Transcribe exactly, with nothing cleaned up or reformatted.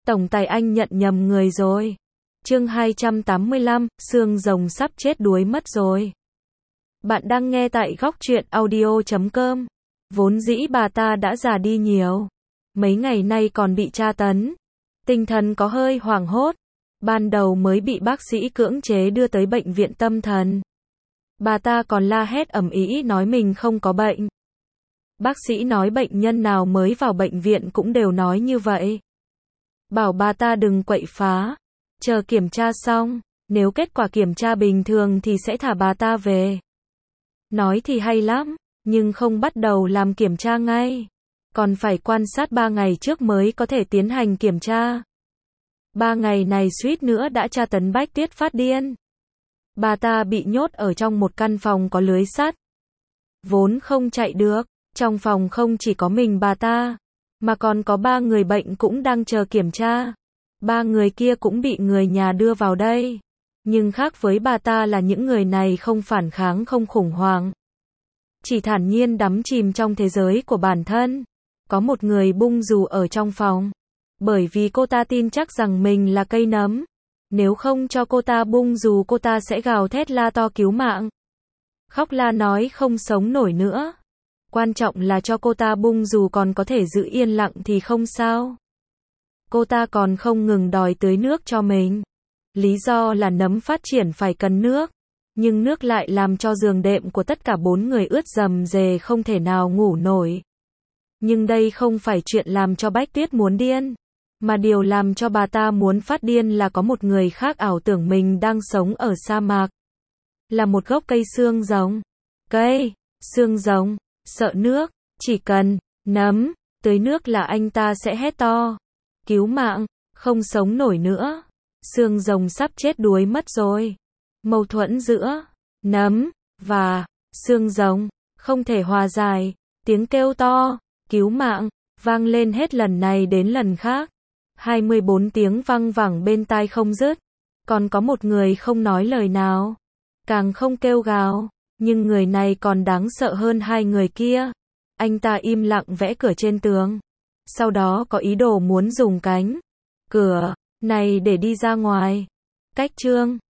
Tổng tài anh nhận nhầm người rồi. Chương hai trăm tám mươi lăm, xương rồng sắp chết đuối mất rồi. Bạn đang nghe tại góc truyện audio chấm com. Vốn dĩ bà ta đã già đi nhiều. Mấy ngày nay còn bị tra tấn. Tinh thần có hơi hoảng hốt. Ban đầu mới bị bác sĩ cưỡng chế đưa tới bệnh viện tâm thần. Bà ta còn la hét ầm ĩ nói mình không có bệnh. Bác sĩ nói bệnh nhân nào mới vào bệnh viện cũng đều nói như vậy. Bảo bà ta đừng quậy phá. Chờ kiểm tra xong, nếu kết quả kiểm tra bình thường thì sẽ thả bà ta về. Nói thì hay lắm, nhưng không bắt đầu làm kiểm tra ngay. Còn phải quan sát ba ngày trước mới có thể tiến hành kiểm tra. Ba ngày này suýt nữa đã tra tấn Bách Tuyết phát điên. Bà ta bị nhốt ở trong một căn phòng có lưới sắt. Vốn không chạy được, trong phòng không chỉ có mình bà ta, mà còn có ba người bệnh cũng đang chờ kiểm tra. Ba người kia cũng bị người nhà đưa vào đây. Nhưng khác với bà ta là những người này không phản kháng, không khủng hoảng. Chỉ thản nhiên đắm chìm trong thế giới của bản thân. Có một người bung dù ở trong phòng. Bởi vì cô ta tin chắc rằng mình là cây nấm. Nếu không cho cô ta bung dù cô ta sẽ gào thét la to cứu mạng. Khóc la nói không sống nổi nữa. Quan trọng là cho cô ta bung dù còn có thể giữ yên lặng thì không sao. Cô ta còn không ngừng đòi tưới nước cho mình. Lý do là nấm phát triển phải cần nước. Nhưng nước lại làm cho giường đệm của tất cả bốn người ướt rầm rề không thể nào ngủ nổi. Nhưng đây không phải chuyện làm cho Bách Tuyết muốn điên. Mà điều làm cho bà ta muốn phát điên là có một người khác ảo tưởng mình đang sống ở sa mạc. Là một gốc cây xương rồng. Cây, xương rồng, sợ nước, chỉ cần, nấm, tưới nước là anh ta sẽ hét to. Cứu mạng, không sống nổi nữa. Xương rồng sắp chết đuối mất rồi. Mâu thuẫn giữa nấm và xương rồng không thể hòa giải. Tiếng kêu to, cứu mạng, vang lên hết lần này đến lần khác. hai mươi bốn tiếng văng vẳng bên tai không dứt. Còn có một người không nói lời nào. Càng không kêu gào. Nhưng người này còn đáng sợ hơn hai người kia. Anh ta im lặng vẽ cửa trên tường. Sau đó có ý đồ muốn dùng cánh cửa này để đi ra ngoài. Cách chương